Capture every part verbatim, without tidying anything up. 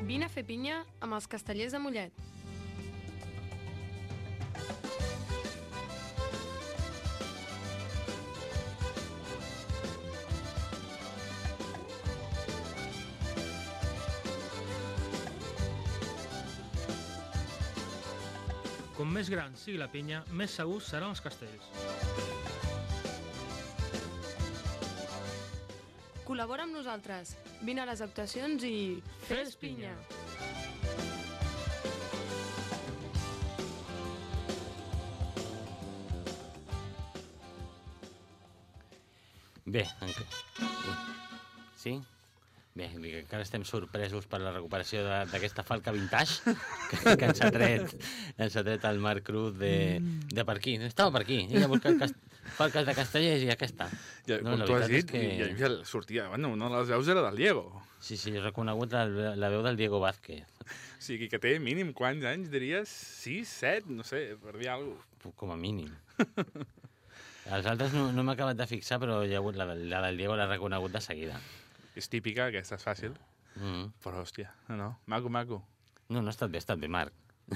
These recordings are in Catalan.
Vine a fer pinya amb els Castellers de Mollet. Com més gran sigui la pinya, més segurs seran els castells. Col·labora amb nosaltres. Vine a les actuacions i... Fes pinya! Bé, enca... sí? Bé, encara estem sorpresos per la recuperació d'aquesta falca vintage que, que ens ha tret, ens ha tret el Marc Cruz de, de per aquí. Estava per aquí, ella buscant cast... falques de castellers i aquesta. Ja, No, com la tu has veritat dit, és que- i, i, i sortia, bueno, una de les veus era del Diego. Sí, sí, he reconegut la, la veu del Diego Vázquez. O sigui, que té mínim quants anys, diries? sis, set, no sé, per dir alguna cosa. Com a mínim. Els altres no, no m'he acabat de fixar, però hi ha hagut la, la del Diego l'ha reconegut de seguida. És típica, aquesta és fàcil, Mm. però hòstia, no, no, maco, maco. No, no ha estat bé, ha estat bé, Marc.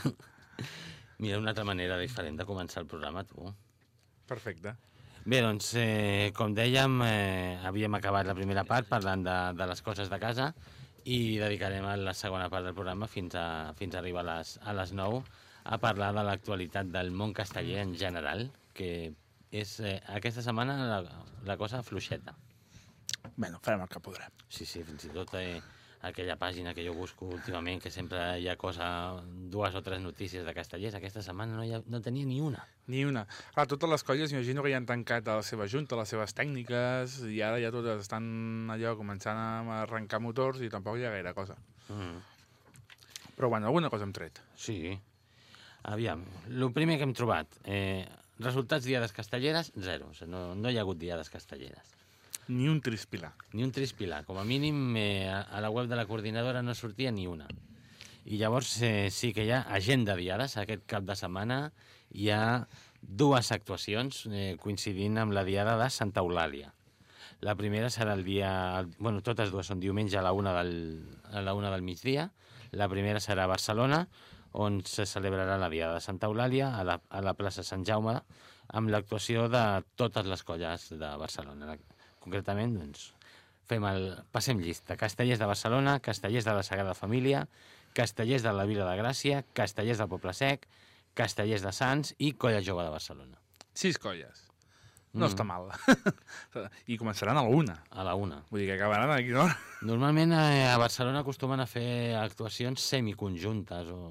Mira, una altra manera diferent de començar el programa, tu. Perfecte. Bé, doncs, eh, com dèiem, eh, havíem acabat la primera part parlant de, de les coses de casa i dedicarem a la segona part del programa fins a, fins a arribar a les, a les nou a parlar de l'actualitat del món casteller en general, que és eh, aquesta setmana la, la cosa fluixeta. Bueno, farem el que podrem. Sí, sí, fins i tot eh, aquella pàgina que jo busco últimament, que sempre hi ha cosa, dues o tres notícies de castellers, aquesta setmana no, hi ha, no tenia ni una. Ni una. Clar, totes les colles, imagino que ja han tancat a la seva junta, les seves tècniques, i ara ja totes estan allò començant a arrencar motors i tampoc hi ha gaire cosa. Mm. Però bueno, alguna cosa hem tret. Sí. Aviam, el primer que hem trobat, eh, resultats diades castelleres, zero. O sigui, no, no hi ha hagut diades castelleres. Ni un trispilar. Ni un trispilar. Com a mínim, eh, a, a la web de la coordinadora no sortia ni una. I llavors eh, sí que hi ha agenda diades. Aquest cap de setmana hi ha dues actuacions eh, coincidint amb la diada de Santa Eulàlia. La primera serà el dia... Bueno, totes dues són diumenge a la una del, a la una del migdia. La primera serà a Barcelona, on se celebrarà la diada de Santa Eulàlia a la, a la plaça Sant Jaume, amb l'actuació de totes les colles de Barcelona. Concretament, doncs, fem el... passem llista. Castellers de Barcelona, Castellers de la Sagrada Família, Castellers de la Vila de Gràcia, Castellers del Poble Sec, Castellers de Sants i Colla Jove de Barcelona. Sis colles. No Mm. està mal. I començaran a la una. A la una. Vull dir que acabaran a quina hora? Normalment eh, a Barcelona acostumen a fer actuacions semiconjuntes o...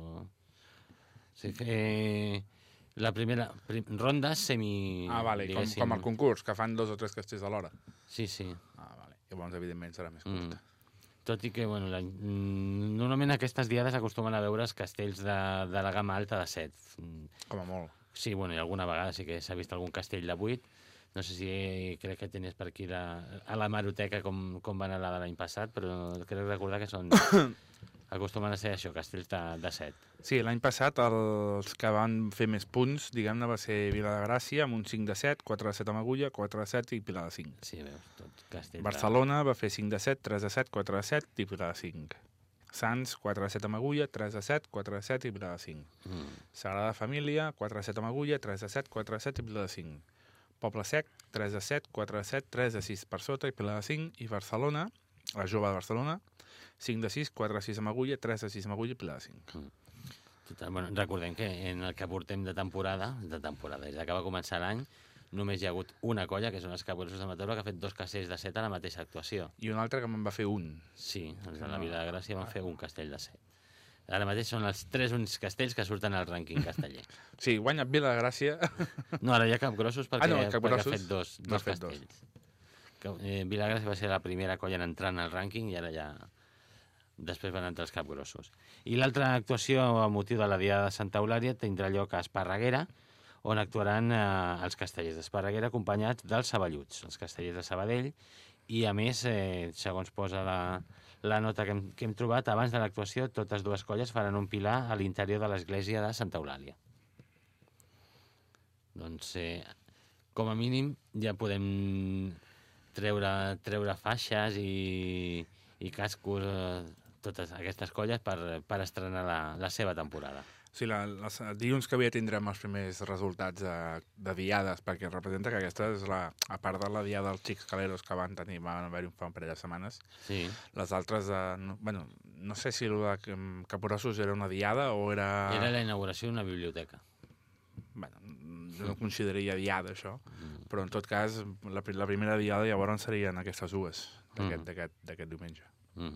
O sigui, fer la primera prim, ronda semi... Ah, vale, com, diguéssim. com el concurs, que fan dos o tres castells alhora. Sí, sí. Ah, vale. Llavors, evidentment, serà més curta. Mm. Tot i que, bueno, la, mm, normalment aquestes diades acostumen a veure els castells de, de la gamma alta de set. Mm, Com a molt. Sí, bueno, i alguna vegada sí que s'ha vist algun castell de vuit. No sé si crec que tenies per aquí la, a la maroteca com, com va anar la de l'any passat, però crec recordar que són... acostumen a ser això, castells de, de set. Sí, l'any passat els que van fer més punts, diguem-ne, va ser Vila de Gràcia, amb un cinc de set, quatre de set amb Agulla, quatre de set i Pilar de cinc. Sí, veus, tot castell Barcelona va fer cinc de set, tres de set, quatre de set i Pilar de cinc. Sants, quatre de set amb Agulla, tres de set, quatre de set i Pilar de cinc. de... Mm. Sagrada Família, quatre de set amb Agulla, tres de set, quatre de set i Pilar de cinc. Poble Sec, tres de set, quatre de set, tres de sis per sota i Pilar de cinc. I Barcelona, la Jove de Barcelona, cinc de sis, quatre de sis amb Agulla, tres de sis amb Agulla i Pilar de cinc. Mm. Total, bueno, recordem que en el que portem de temporada, de temporada, des que va començar l'any, només hi ha hagut una colla, que són els Capgrossos de Mataró, que ha fet dos castells de set a la mateixa actuació. I un altre que me'n va fer un. Sí, els de la Vila de Gràcia van fer un castell de set. Ara mateix són els tres únics castells que surten al rànquing casteller. Sí, guanya Vila de Gràcia. No, ara hi ha Capgrossos perquè, Ah, no, perquè Capgrossos ha fet dos, n'ha dos fet dos. castells. Que, eh, Vila de Gràcia va ser la primera colla en entrar en el rànquing i ara ja... Després van entrar els Capgrossos. I l'altra actuació a motiu de la Diada de Santa Eulàlia tindrà lloc a Esparreguera, on actuaran eh, els castellers d'Esparreguera acompanyats dels Saballuts, els castellers de Sabadell, i a més, eh, segons posa la, la nota que hem, que hem trobat, abans de l'actuació totes dues colles faran un pilar a l'interior de l'església de Santa Eulàlia. Doncs, eh, com a mínim, ja podem treure, treure faixes i, i cascos eh, totes aquestes colles per, per estrenar la, la seva temporada. Sí, la, les, dilluns que ve tindrem els primers resultats de, de diades, perquè representa que aquesta és la, a part de la diada dels Xics Caleros que van tenir, van haver-hi un fa un parell de setmanes, Sí. les altres, eh, no, bueno, no sé si el de Capgrossos era una diada o era... Era la inauguració d'una biblioteca. Bueno, jo no consideraria diada, això, però en tot cas, la, la primera diada llavors serien aquestes dues, d'aquest Mm. d'aquest diumenge. Mm.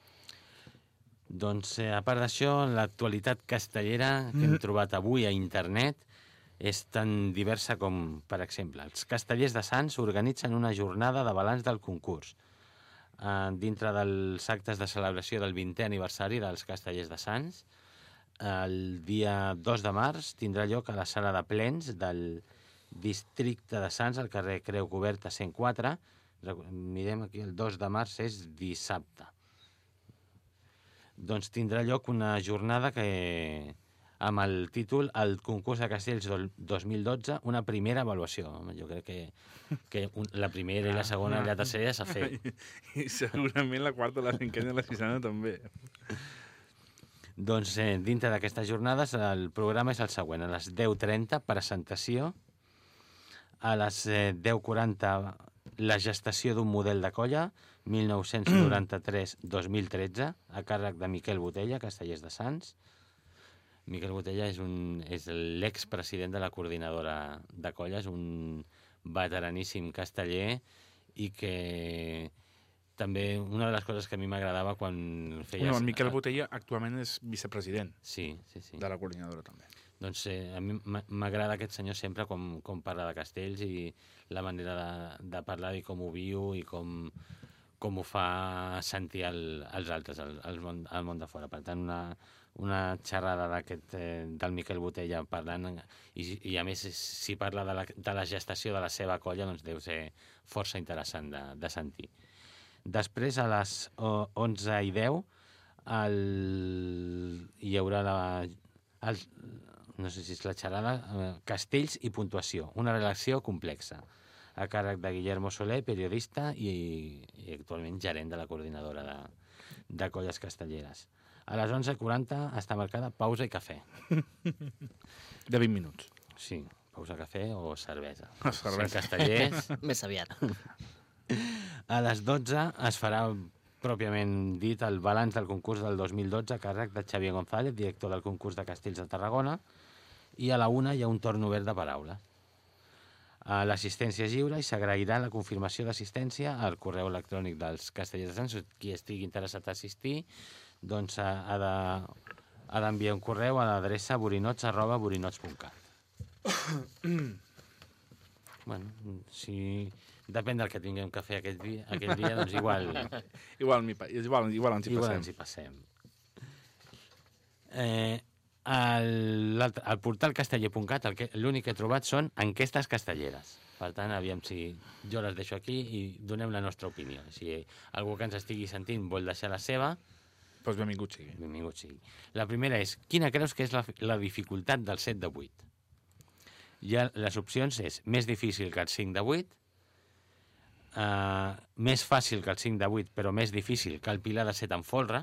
Doncs, eh, a part d'això, l'actualitat castellera que hem trobat avui a internet és tan diversa com, per exemple, els castellers de Sants organitzen una jornada de balanç del concurs. Eh, dintre dels actes de celebració del vintè aniversari dels castellers de Sants, el dia dos de març tindrà lloc a la sala de plens del districte de Sants, al carrer Creu Coberta cent quatre. Mirem aquí, el dos de març és dissabte. Doncs tindrà lloc una jornada que, amb el títol El concurs de castells del dos mil dotze, una primera avaluació. Home, jo crec que, que un, la primera i la segona i la tercera ja s'ha fet. I, I segurament la quarta, la cinquena i la sisena també. Doncs eh, dintre d'aquestes jornades el programa és el següent. A les deu trenta, presentació. A les eh, deu quaranta, la gestació d'un model de colla, mil nou-cents noranta-tres a dos mil tretze, a càrrec de Miquel Botella, Castellers de Sants. Miquel Botella és, un, és l'expresident de la coordinadora de colles, un veteraníssim casteller, i que també una de les coses que a mi m'agradava quan feia... No, el Miquel Botella actualment és vicepresident Sí, sí, sí. de la coordinadora també. Doncs eh, a mi m'a- m'agrada aquest senyor sempre com, com parla de castells i la manera de, de parlar i com ho viu i com, com ho fa sentir el, els altres, el, el, món, el món de fora. Per tant, una, una xerrada d'aquest, eh, del Miquel Botella parlant i, i a més si parla de la, de la gestació de la seva colla, doncs deu ser força interessant de, de sentir. Després, a les oh, onze i deu, el, hi haurà la... El, no sé si és la xerrada, eh, Castells i puntuació, una relació complexa, a càrrec de Guillermo Soler, periodista i, i actualment gerent de la coordinadora de, de colles castelleres. A les onze i quaranta està marcada pausa i cafè. De vint minuts. Sí, pausa cafè o cervesa. O cervesa. Sent castellers. Més aviat. A les dotze es farà pròpiament dit el balanç del concurs del dos mil dotze a càrrec de Xavier González, director del concurs de Castells de Tarragona, i a la una hi ha un torn obert de paraules. L'assistència és lliure i s'agrairà la confirmació d'assistència al correu electrònic dels Castellers de Sants. Qui estigui interessat a assistir doncs ha, ha de, ha d'enviar un correu a l'adreça borinots arroba borinots punt cat. Bueno, si... Depèn del que tinguem que fer aquell dia, aquell dia doncs igual... Igual, mi, igual, igual ens hi igual passem. ens hi passem. Eh, el, el portal casteller punt cat l'únic que he trobat són enquestes castelleres. Per tant, aviam si jo les deixo aquí i donem la nostra opinió. Si algú que ens estigui sentint vol deixar la seva, Doncs benvingut sigui. benvingut sigui. La primera és, quina creus que és la, la dificultat del set de vuit? Hi ha, les opcions és més difícil que el cinc de vuit, uh, més fàcil que el cinc de vuit, però més difícil que el pilar de set en folre.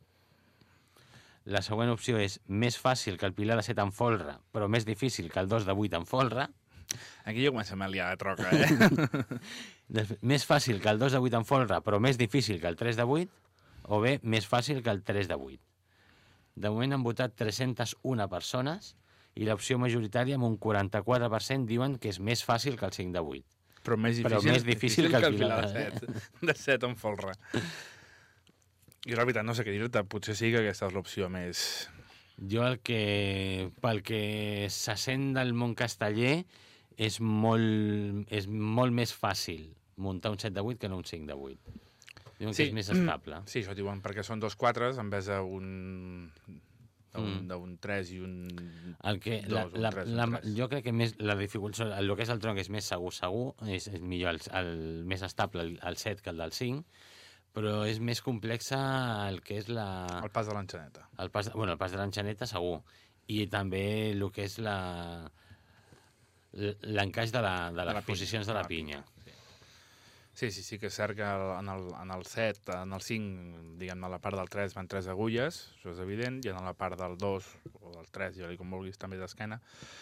La següent opció és més fàcil que el pilar de set en folre, però més difícil que el dos de vuit en folre. Aquí ja comencem a liar de troca, eh? Després, més fàcil que el dos de vuit en folre, però més difícil que el tres de vuit, o bé, més fàcil que el tres de vuit. De moment han votat tres-centes una persones i l'opció majoritària, amb un quaranta-quatre per cent, diuen que és més fàcil que el cinc de vuit. Però més difícil, Però més difícil que el pilar pilar de set, de set en folre. I la veritat, no sé què dir-te, potser sí que aquesta és l'opció més... Jo el que, pel que se sent del món casteller, és molt, és molt més fàcil muntar un set de vuit que no un cinc de vuit. Diuen Sí. que és més estable. Sí, això diuen, perquè són dos quatres en vez d'un d'un Mm. d'un tres i un... El que, la, Dos, un la, tres, un la, tres. jo crec que més la dificultat, el que és el tronc és més segur, segur, és, és millor, el, el més estable el, el set que el del cinc, però és més complexa el que és la... El pas de l'enxaneta. El pas, bueno, el pas de l'enxaneta, segur. I també el que és la l'encaix de, la, de les la pinya, posicions de de la la pinya. pinya, Sí, sí, sí que és cert que en el, en el set, en el cinc, diguem-ne, a la part del tres van tres agulles, això és evident, i en la part del dos o del tres, ja com vulguis, també d'esquena,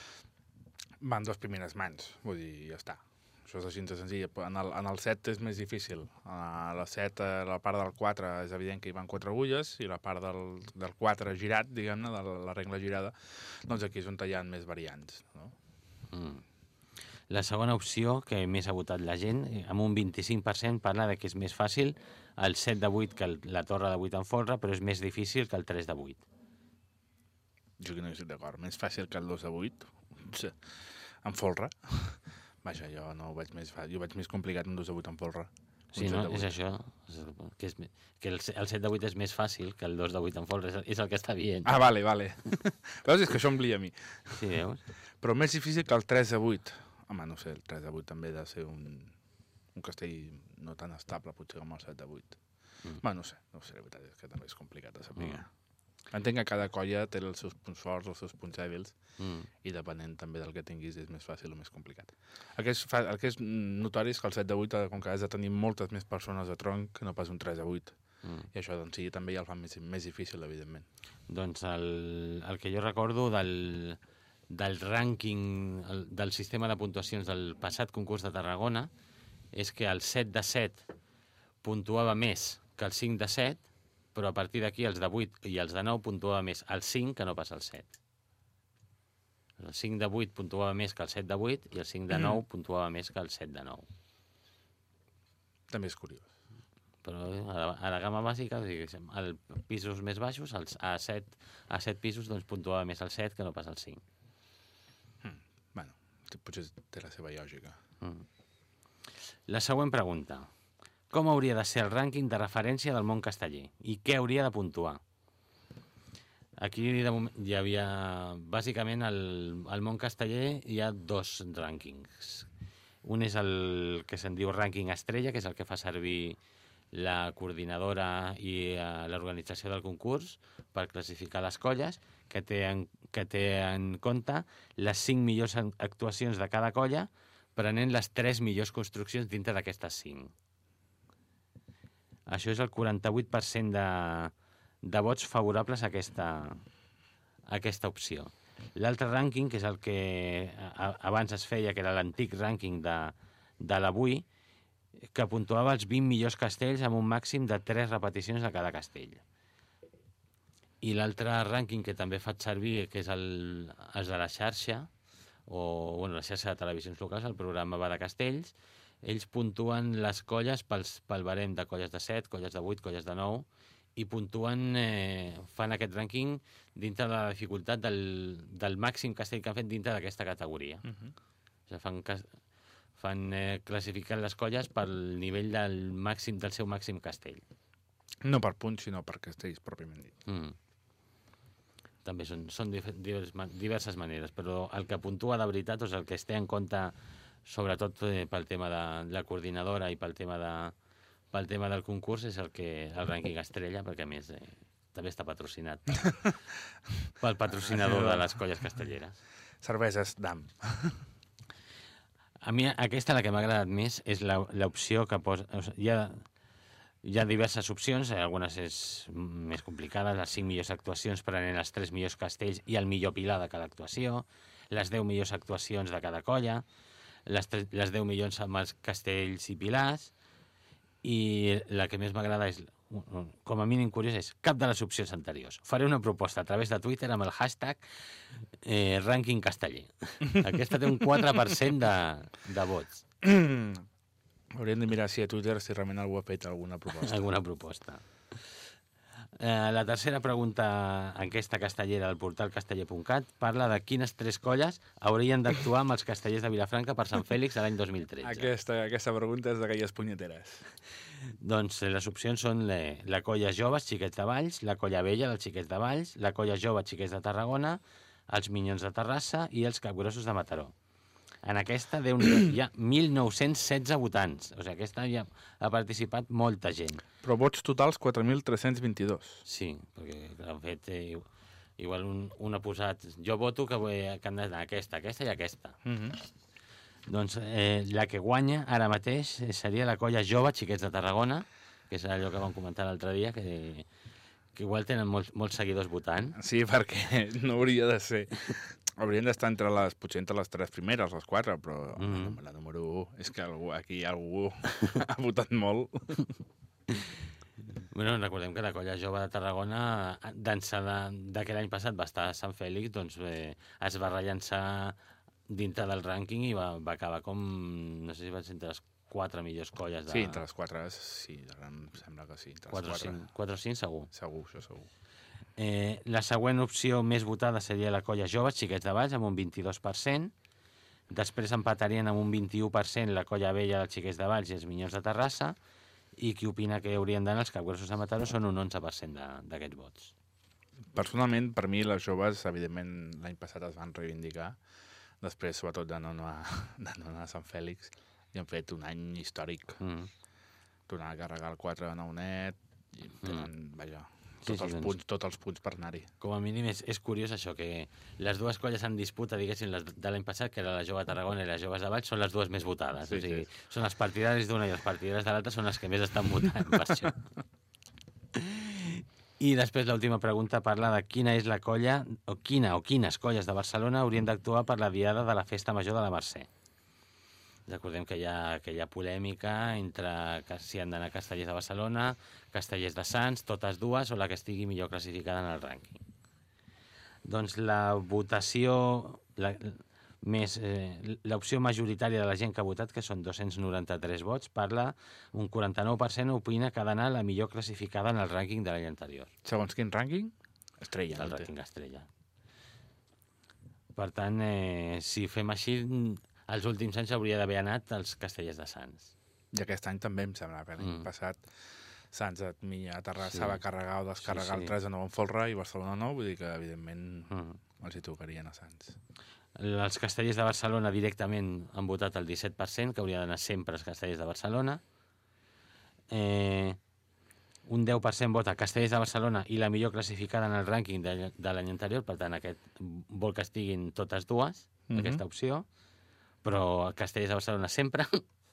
van dos primeres mans, vull dir, ja està. Això és així de senzill. En el, en el set és més difícil. A la set, a la part del quatre, és evident que hi van quatre agulles, i la part del, del quatre girat, diguem-ne, de la, la regla girada, doncs aquí és on hi ha més variants, no? Mm. La segona opció que més ha votat la gent, amb un vint-i-cinc per cent, parla de que és més fàcil el set de vuit que el, la torre de vuit en folre, però és més difícil que el tres de vuit. Jo que no hi estic d'acord. Més fàcil que el dos de vuit, en folre. Vaja, jo no ho veig més fàcil. Jo ho veig més complicat un dos de vuit en folre. Sí, no? És això. Que, és, que el, el set de vuit és més fàcil que el dos de vuit en folre. És, és el que està dient. Ah, vale, vale. Veus? És que això em lia a mi. Sí, veus? Però més difícil que el tres de vuit. Home, no sé, el tres de vuit també ha de ser un, un castell no tan estable, potser com el set de vuit. Mm. Bé, no sé, no sé, la veritat és que també és complicat de saber. Mm. Entenc que cada colla té els seus punts forts, els seus punts dèbils, mm. i depenent també del que tinguis és més fàcil o més complicat. El que és, fa, el que és notori és que el set de vuit, com que has de tenir moltes més persones a tronc que no pas un tres de vuit. Mm. I això, doncs, sí, també ja el fa més, més difícil, evidentment. Doncs el, el que jo recordo del... del rànquing el, del sistema de puntuacions del passat concurs de Tarragona és que el set de set puntuava més que el cinc de set, però a partir d'aquí els de vuit i els de nou puntuava més el cinc que no pas el set. El cinc de vuit puntuava més que el set de vuit i el cinc de nou puntuava més que el set de nou. També és curiós. Però a la, a la gamma bàsica, als pisos més baixos, als, a, set, a set pisos, doncs puntuava més el set que no pas el cinc. Bueno, potser té la seva lògica. Mm. La següent pregunta. Com hauria de ser el rànquing de referència del món casteller? I què hauria de puntuar? Aquí de moment, hi havia... Bàsicament, al, al món casteller hi ha dos rànquings. Un és el que se'n diu rànquing estrella, que és el que fa servir la coordinadora i uh, l'organització del concurs per classificar les colles, que té en, que té en compte les cinc millors actuacions de cada colla, prenent les tres millors construccions dintre d'aquestes cinc. Això és el quaranta-vuit per cent de, de vots favorables a aquesta, a aquesta opció. L'altre rànquing, que és el que a, abans es feia, que era l'antic rànquing de, de l'avui, que puntuava els vint millors castells amb un màxim de tres repeticions de cada castell. I l'altre rànquing que també faig servir, que és el, el de la xarxa, o bueno, la xarxa de televisions locals, el programa Va de Castells, ells puntuen les colles pels, pel barem de colles de set, colles de vuit, colles de nou, i puntuen, eh, fan aquest rànquing dintre de la dificultat del, del màxim castell que han fet dintre d'aquesta categoria. Uh-huh. O sigui, fan, fan eh, classificar les colles pel nivell del, màxim, del seu màxim castell. No per punts, sinó per castells, pròpiament dit. Mm. També són, són diverses maneres, però el que puntua de veritat, o sigui, el que es té en compte, sobretot eh, pel tema de la coordinadora i pel tema, de, pel tema del concurs, és el, que, el rànquing estrella, perquè a més eh, també està patrocinat pel, pel patrocinador de les colles castelleres. Cerveses d'Am. A mi aquesta, la que m'ha agradat més, és l'opció que posa... O sigui, hi ha, hi ha diverses opcions, algunes és més complicades, les cinc millors actuacions prenent els tres millors castells i el millor pilar de cada actuació, les deu millors actuacions de cada colla, les, tres, les deu milions amb els castells i pilars, i la que més m'agrada és, com a mínim curiós, és cap de les opcions anteriors. Faré una proposta a través de Twitter amb el hashtag eh, rànquing casteller. Aquesta té un quatre per cent de, de vots. Hauríem de mirar si a Twitter si realment algú ha fet alguna proposta. Alguna proposta. Eh, la tercera pregunta, enquesta castellera del portal casteller punt cat, parla de quines tres colles haurien d'actuar amb els castellers de Vilafranca per Sant Fèlix l'any dos mil tretze. Aquesta, aquesta pregunta és d'aquelles punyeteres. Doncs les opcions són la, la colla jove, Xiquets de Valls, la colla vella dels Xiquets de Valls, la colla jove, Xiquets de Tarragona, els Minyons de Terrassa i els Capgrossos de Mataró. En aquesta hi ha mil nou-cents setze votants. O sigui, aquesta ja ha participat molta gent. Però vots totals quatre mil tres-cents vint-i-dos. Sí, perquè han fet... Eh, igual un, un ha posat... Jo voto que, vull, que han d'anar aquesta, aquesta i aquesta. Uh-huh. Doncs eh, la que guanya ara mateix seria la colla jove Xiquets de Tarragona, que és allò que vam comentar l'altre dia, que, que igual tenen molts, molts seguidors votant. Sí, perquè no hauria de ser... Haurien d'estar entre les, potser entre les tres primeres, les quatre, però mm -hmm. la, la número un és que algú, aquí algú ha votat molt. Bueno, recordem que la colla jove de Tarragona, d'ençà de, que l'any passat va estar a Sant Fèlix, doncs eh, es va rellançar dintre del rànquing i va, va acabar com, no sé si va ser entre les quatre millors colles. De... Sí, entre les quatre, sí, em sembla que sí. Entre quatre, les quatre. O cinc, quatre o cinc segur. Segur, això segur. Eh, la següent opció més votada seria la colla jove, Xiquets de Valls, amb un vint-i-dos per cent. Després empatarien amb un vint-i-u per cent la colla vella dels Xiquets de Valls i els Minyons de Terrassa. I qui opina que haurien d'anar els Capgrossos de Mataró són un onze per cent d'aquests vots. Personalment, per mi, les joves, evidentment, l'any passat es van reivindicar. Després, sobretot, de no anar, de no anar a Sant Fèlix, i han fet un any històric. Mm. Tornar a carregar el quatre de nou net, i tenen, mm. vaja, tots, sí, sí, els punts, doncs, tots els punts per anar-hi. Com a mínim és, és curiós això, que les dues colles en disputa, diguéssim, les de l'any passat, que era la jove de Tarragona i les joves de Valls, són les dues més votades. Sí, o sigui, sí. Són els partidaris d'una i els partidaris de l'altra són els que més estan votant per això. I després l'última pregunta parla de quina és la colla, o quina o quines colles de Barcelona haurien d'actuar per la diada de la Festa Major de la Mercè. Recordem que hi ha aquella polèmica entre si han d'anar Castellers de Barcelona, Castellers de Sants, totes dues, o la que estigui millor classificada en el rànquing. Doncs la votació, la, més eh, l'opció majoritària de la gent que ha votat, que són dos-cents noranta-tres vots, parla, un quaranta-nou per cent opina que ha d'anar la millor classificada en el rànquing de l'any anterior. Segons quin rànquing? Estrella. El rànquing estrella. Per tant, eh, si fem així, els últims anys hauria d'haver anat als Castellers de Sants. I aquest any també em sembla, perquè l'any mm. passat Sants a Minya, a Terrassa, sí. va carregar o descarregar sí, sí. el tres de nou en folre i Barcelona no, vull dir que, evidentment, mm. els hi tocarien a Sants. Els Castellers de Barcelona directament han votat el disset per cent, que hauria d'anar sempre als Castellers de Barcelona. Eh, un deu per cent vota Castellers de Barcelona i la millor classificada en el rànquing de, de l'any anterior, per tant, aquest vol que estiguin totes dues, mm-hmm. aquesta opció, però Castellers de Barcelona sempre.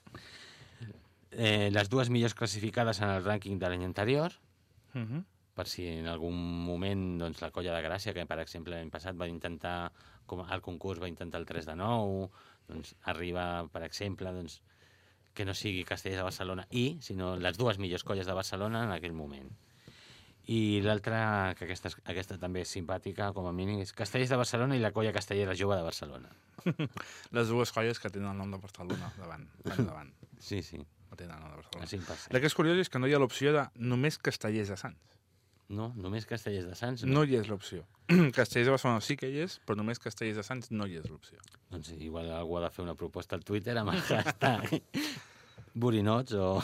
Eh, les dues millors classificades en el rànquing de l'any anterior, mm-hmm. per si en algun moment doncs, la colla de Gràcia, que per exemple l'any passat va intentar, com el concurs va intentar el tres de nou, doncs arriba, per exemple, doncs, que no sigui Castellers de Barcelona i, sinó les dues millors colles de Barcelona en aquell moment. I l'altra, que aquesta, aquesta també és simpàtica, com a mínim, és Castellers de Barcelona i la colla castellera jove de Barcelona. Les dues colles que tenen el nom de Barcelona davant. davant. Sí, sí. No tenen el nom de Barcelona. cinc per cent. El que és curiós és que no hi ha l'opció de només Castellers de Sants. No, només Castellers de Sants. No, no hi és l'opció. Castellers de Barcelona sí que hi és, però només Castellers de Sants no hi és l'opció. Doncs igual algú ha de fer una proposta al Twitter amb el hashtag Borinots o...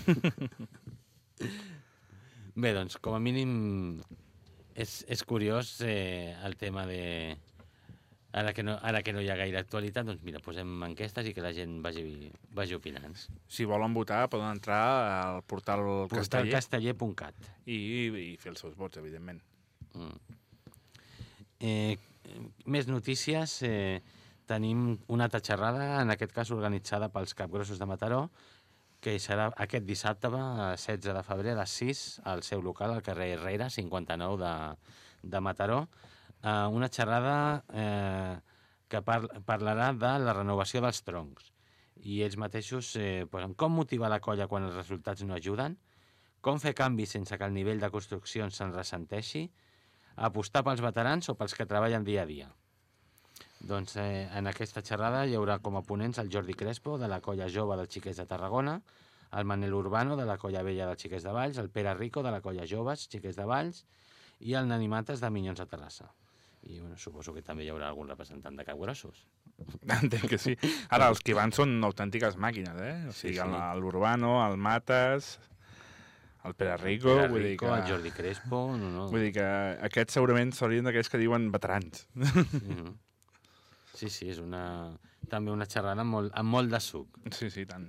Bé, doncs, com a mínim és, és curiós eh, el tema de... Ara que, no, ara que no hi ha gaire actualitat, doncs mira, posem enquestes i que la gent vagi, vagi opinant. Si volen votar, poden entrar al portal, portal casteller. casteller punt cat. I, I fer els seus vots, evidentment. Mm. Eh, més notícies. Eh, tenim una altra xerrada, en aquest cas organitzada pels Capgrossos de Mataró, que serà aquest dissabte, setze de febrer, a les sis, al seu local, al carrer Herrera, cinquanta-nou de, de Mataró. Uh, una xerrada eh, que par parlarà de la renovació dels troncs. I ells mateixos eh, posen com motivar la colla quan els resultats no ajuden, com fer canvis sense que el nivell de construcció se'n ressenteixi, apostar pels veterans o pels que treballen dia a dia. Doncs eh, en aquesta xerrada hi haurà com a ponents el Jordi Crespo, de la colla jove dels Xiquets de Tarragona, el Manel Urbano, de la colla vella dels Xiquets de Valls, el Pere Rico, de la colla joves Xiquets de Valls, i el Nani Mates, de Minyons de Terrassa. I bueno, suposo que també hi haurà algun representant de Capgrossos. Entenc que sí. Ara, els que van són autèntiques màquines, eh? O sigui, sí, sí. L'Urbano, el Mates, el Pere Rico... El Pere vull Rico, dir que... el Jordi Crespo... No, no. Vull dir que aquests segurament serien d'aquells que diuen veterans. Mm-hmm. Sí, sí, és una... també una xerrada amb molt, amb molt de suc. Sí, sí, tant.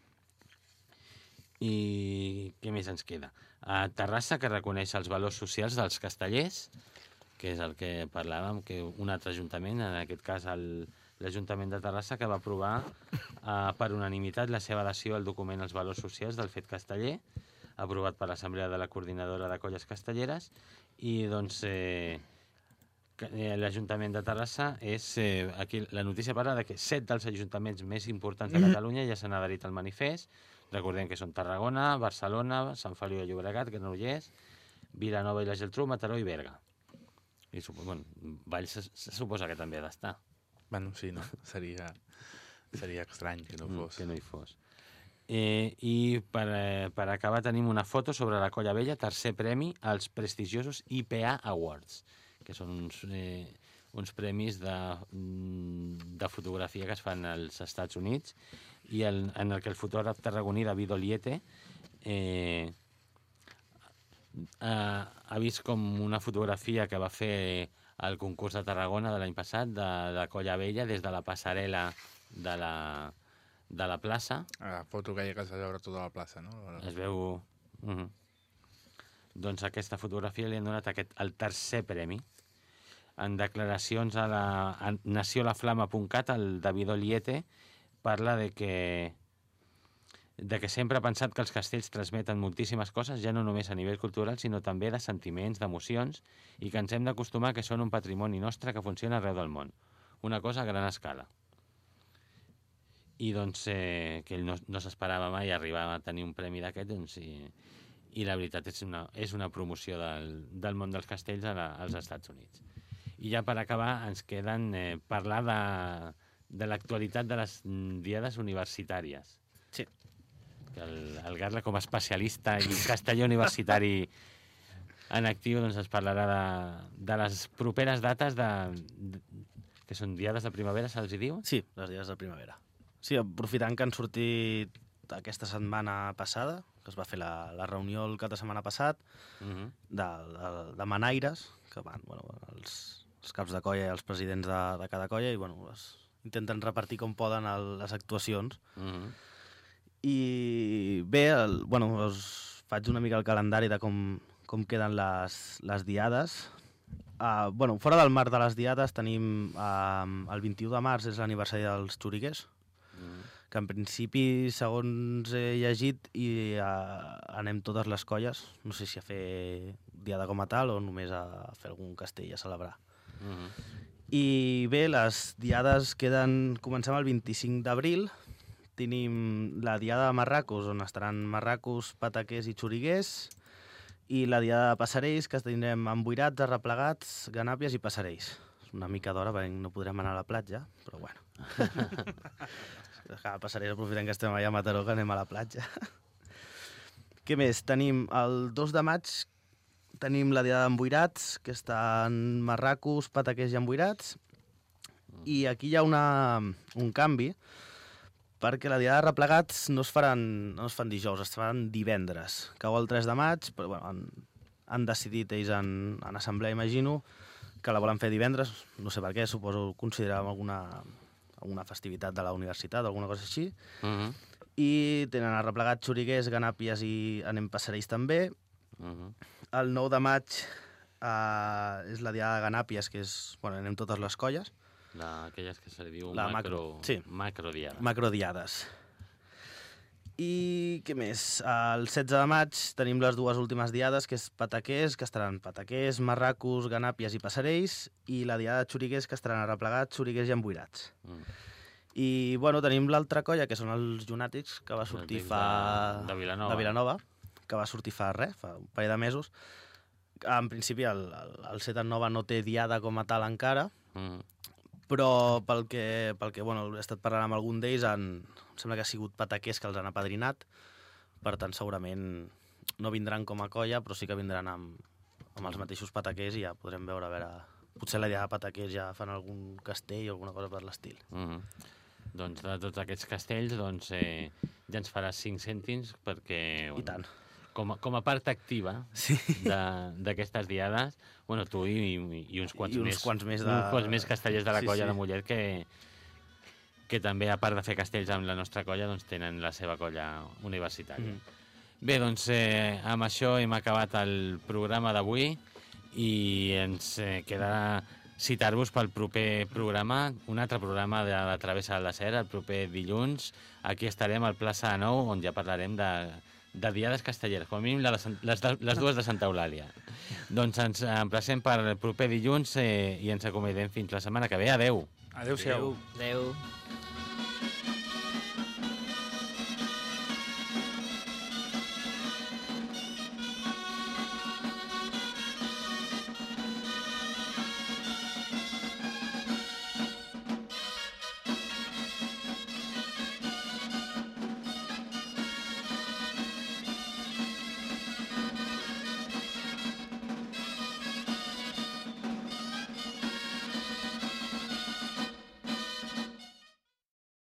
I què més ens queda? A Terrassa, que reconeix els valors socials dels castellers, que és el que parlàvem, que un altre ajuntament, en aquest cas el l'Ajuntament de Terrassa, que va aprovar eh, per unanimitat la seva adhesió al document Els valors socials del fet casteller, aprovat per l'Assemblea de la Coordinadora de Colles Castelleres, i doncs eh, l'Ajuntament de Terrassa és... Eh, aquí la notícia parla de que set dels ajuntaments més importants de Catalunya ja s'han adherit al manifest. Recordem que són Tarragona, Barcelona, Sant Feliu de Llobregat, Granollers, Vilanova i la Geltrú, Mataró i Berga. I bueno, Valls se, se suposa que també ha d'estar. Bueno, sí, no? Seria, seria estrany que no fos. Mm, que no hi fos. Eh, I per, eh, per acabar tenim una foto sobre la Colla Vella, tercer premi als prestigiosos I P A Awards, que són uns, eh, uns premis de, de fotografia que es fan als Estats Units i el, en el que el fotògraf tarragoní David Oliete eh, ha, ha vist com una fotografia que va fer al concurs de Tarragona de l'any passat de la Colla Vella des de la passarel·la de la, de la plaça. La foto que hi ha que es veure tota la plaça, no? Es veu... Uh -huh. Doncs aquesta fotografia li han donat aquest, el tercer premi. En declaracions a la a naciolaflama punt cat, el David Oliete parla de que, de que sempre ha pensat que els castells transmeten moltíssimes coses, ja no només a nivell cultural, sinó també de sentiments, d'emocions, i que ens hem d'acostumar que són un patrimoni nostre que funciona arreu del món. Una cosa a gran escala. I doncs eh, que ell no, no s'esperava mai arribar a tenir un premi d'aquest, doncs, i, i la veritat és una, és una promoció del, del món dels castells a la, als Estats Units. I ja per acabar ens queden eh, parlar de, de l'actualitat de les diades universitàries. Sí. Que el, el Garla, com a especialista i castellà universitari en actiu, doncs ens parlarà de, de les properes dates de, de, que són diades de primavera, se'ls hi diu? Sí, les diades de primavera. Sí, aprofitant que han sortit aquesta setmana passada, que es va fer la, la reunió el cap de setmana passat, uh -huh. de, de, de manaires, que van, bueno, els, els caps de colla i els presidents de, de cada colla, i bueno, es intenten repartir com poden el, les actuacions. Uh -huh. I bé, el, bueno, us faig una mica el calendari de com, com queden les, les diades. Uh, bueno, fora del marc de les diades tenim uh, el vint-i-u de març és l'aniversari dels xuriguers, que en principi, segons he llegit, i uh, anem totes les colles, no sé si a fer diada com a tal o només a fer algun castell a celebrar. Uh -huh. I bé, les diades queden... Comencem el vint-i-cinc d'abril, tenim la diada de marracos, on estaran marracos, pataquers i xuriguers, i la diada de passarells, que tindrem emboirats, arreplegats, ganàpies i passarells. És una mica d'hora, perquè no podrem anar a la platja, però bueno. Passarells, aprofitant que estem allà a Mataró, que anem a la platja. Què més? Tenim el dos de maig, tenim la diada d'emboirats, que estan marracos, pataquers i emboirats, i aquí hi ha una, un canvi, perquè la diada de replegats no es faran, no es fan dijous, es faran divendres. Cau el tres de maig, però bueno, han, han decidit ells en, en assemblea, imagino, que la volen fer divendres, no sé per què, suposo consideràvem alguna, alguna festivitat de la universitat, alguna cosa així. Uh -huh. I tenen arreplegats, xuriguers, ganàpies i anem passarells també. Uh -huh. El nou de maig eh, és la diada de ganàpies, que és, bueno, anem totes les colles. La, aquelles que se li diu la macro, macro, sí. macrodiades. Macrodiades. I què més? El setze de maig tenim les dues últimes diades, que és pataquers, que estaran pataquers, marracos, ganàpies i passarells, i la diada de xuriguers, que estaran arreplegats, xuriguers i emboirats. Mm. I, bueno, tenim l'altra colla, que són els llunàtics, que va sortir fa... De, de Vilanova. De Vilanova, que va sortir fa res, fa un parell de mesos. En principi, el, el, el Seta Nova no té diada com a tal encara, mm. però pel que, pel que bueno, he estat parlant amb algun d'ells, em sembla que ha sigut pataquers que els han apadrinat, per tant, segurament no vindran com a colla, però sí que vindran amb, amb els mateixos pataquers i ja podrem veure, a veure, potser la idea de pataquers ja fan algun castell o alguna cosa per l'estil. Mm -hmm. Doncs de tots aquests castells, doncs, eh, ja ens faràs cinc cèntims perquè... Bueno, I tant. Com a, com a part activa sí. d'aquestes diades, bueno, tu i, i, i uns quants I uns més, quants més, de... uns quants més castellers de la sí, colla sí. de Mollet que, que també, a part de fer castells amb la nostra colla, doncs tenen la seva colla universitària. Mm. Bé, doncs eh, amb això hem acabat el programa d'avui i ens eh, quedarà citar-vos pel proper programa, un altre programa de la Travessa de la Ser, el proper dilluns. Aquí estarem al plaça de Nou, on ja parlarem de, de diades castelleres, com a mínim de les, les, les dues de Santa Eulàlia. Doncs ens emplacem per el proper dilluns eh, i ens acomiadem fins la setmana que ve. Adeu! Adéu-siau. Adéu.